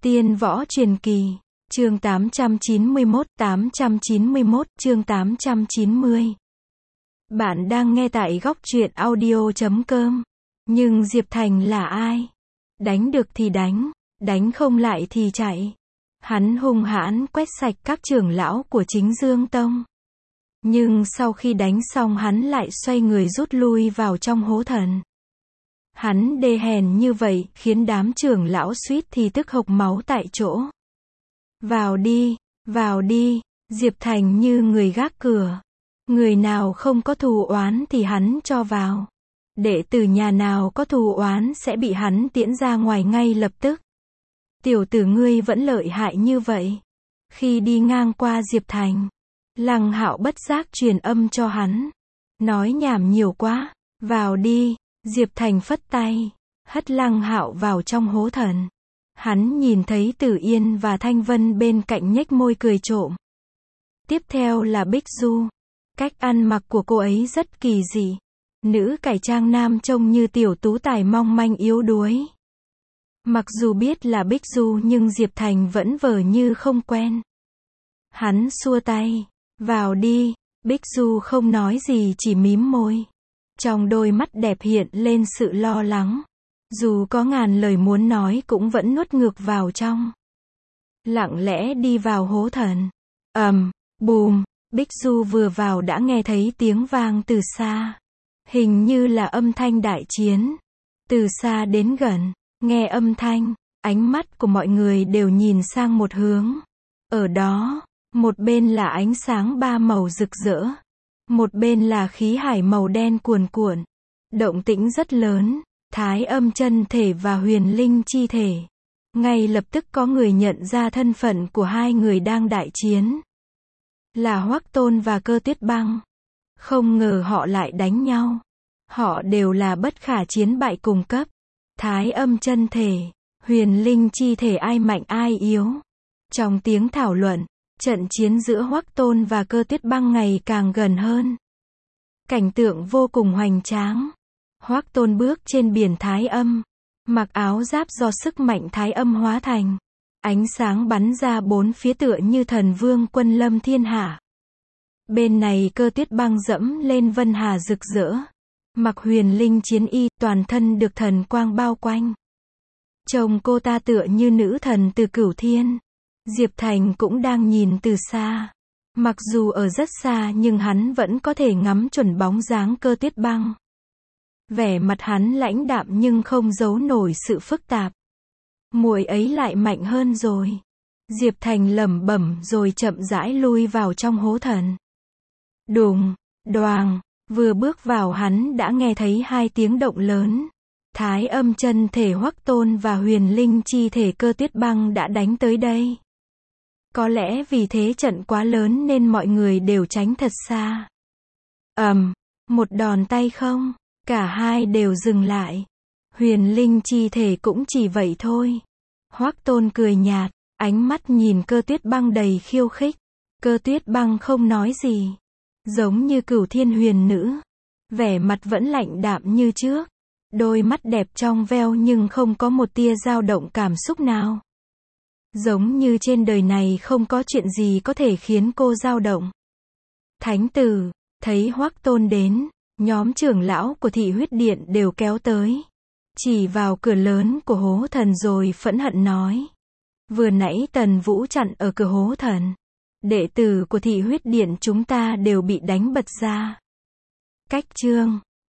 Tiên Võ Truyền Kỳ, chương 891, chương 890. Bạn đang nghe tại góc truyện audio.com. Nhưng Diệp Thành là ai? Đánh được thì đánh, đánh không lại thì chạy. Hắn hung hãn quét sạch các trưởng lão của Chính Dương Tông. Nhưng sau khi đánh xong hắn lại xoay người rút lui vào trong hố thần. Hắn đê hèn như vậy khiến đám trưởng lão suýt thì tức hộc máu tại chỗ. Vào đi, Diệp Thành như người gác cửa. Người nào không có thù oán thì hắn cho vào. Đệ tử nhà nào có thù oán sẽ bị hắn tiễn ra ngoài ngay lập tức. Tiểu tử ngươi vẫn lợi hại như vậy. Khi đi ngang qua Diệp Thành, Lăng Hạo bất giác truyền âm cho hắn. Nói nhảm nhiều quá, vào đi. Diệp Thành phất tay, hất Lăng Hạo vào trong hố thần. Hắn nhìn thấy Tử Yên và Thanh Vân bên cạnh nhếch môi cười trộm. Tiếp theo là Bích Du. Cách ăn mặc của cô ấy rất kỳ dị. Nữ cải trang nam trông như tiểu tú tài mong manh yếu đuối. Mặc dù biết là Bích Du nhưng Diệp Thành vẫn vờ như không quen. Hắn xua tay, vào đi. Bích Du không nói gì chỉ mím môi. Trong đôi mắt đẹp hiện lên sự lo lắng. Dù có ngàn lời muốn nói cũng vẫn nuốt ngược vào trong. Lặng lẽ đi vào hố thần. Bùm, Bích Du vừa vào đã nghe thấy tiếng vang từ xa. Hình như là âm thanh đại chiến. Từ xa đến gần, nghe âm thanh, ánh mắt của mọi người đều nhìn sang một hướng. Ở đó, một bên là ánh sáng ba màu rực rỡ. Một bên là khí hải màu đen cuồn cuộn. Động tĩnh rất lớn, Thái Âm chân thể và Huyền Linh chi thể. Ngay lập tức có người nhận ra thân phận của hai người đang đại chiến. Là Hoắc Tôn và Cơ Tuyết Băng. Không ngờ họ lại đánh nhau. Họ đều là bất khả chiến bại cùng cấp. Thái Âm chân thể, Huyền Linh chi thể ai mạnh ai yếu. Trong tiếng thảo luận, trận chiến giữa Hoắc Tôn và Cơ Tuyết Băng ngày càng gần hơn. Cảnh tượng vô cùng hoành tráng. Hoắc Tôn bước trên biển Thái Âm, mặc áo giáp do sức mạnh Thái Âm hóa thành. Ánh sáng bắn ra bốn phía tựa như thần vương quân lâm thiên hạ. Bên này Cơ Tuyết Băng dẫm lên vân hà rực rỡ. Mặc Huyền Linh chiến y, toàn thân được thần quang bao quanh. Trông cô ta tựa như nữ thần từ cửu thiên. Diệp Thành cũng đang nhìn từ xa. Mặc dù ở rất xa nhưng hắn vẫn có thể ngắm chuẩn bóng dáng Cơ Tuyết Băng. Vẻ mặt hắn lãnh đạm nhưng không giấu nổi sự phức tạp. Muội ấy lại mạnh hơn rồi. Diệp Thành lẩm bẩm rồi chậm rãi lui vào trong hố thần. Đùng, đoàng, vừa bước vào hắn đã nghe thấy hai tiếng động lớn. Thái Âm chân thể Hoắc Tôn và Huyền Linh chi thể Cơ Tuyết Băng đã đánh tới đây. Có lẽ vì thế trận quá lớn nên mọi người đều tránh thật xa. Một đòn tay không, cả hai đều dừng lại. Huyền Linh chi thể cũng chỉ vậy thôi. Hoắc Tôn cười nhạt, ánh mắt nhìn Cơ Tuyết Băng đầy khiêu khích. Cơ Tuyết Băng không nói gì, giống như Cửu Thiên Huyền Nữ, vẻ mặt vẫn lạnh đạm như trước. Đôi mắt đẹp trong veo nhưng không có một tia dao động cảm xúc nào. Giống như trên đời này không có chuyện gì có thể khiến cô dao động. Thánh tử, thấy Hoắc Tôn đến, nhóm trưởng lão của Thị Huyết Điện đều kéo tới. Chỉ vào cửa lớn của hố thần rồi phẫn hận nói. Vừa nãy Tần Vũ chặn ở cửa hố thần. Đệ tử của Thị Huyết Điện chúng ta đều bị đánh bật ra. Cách chương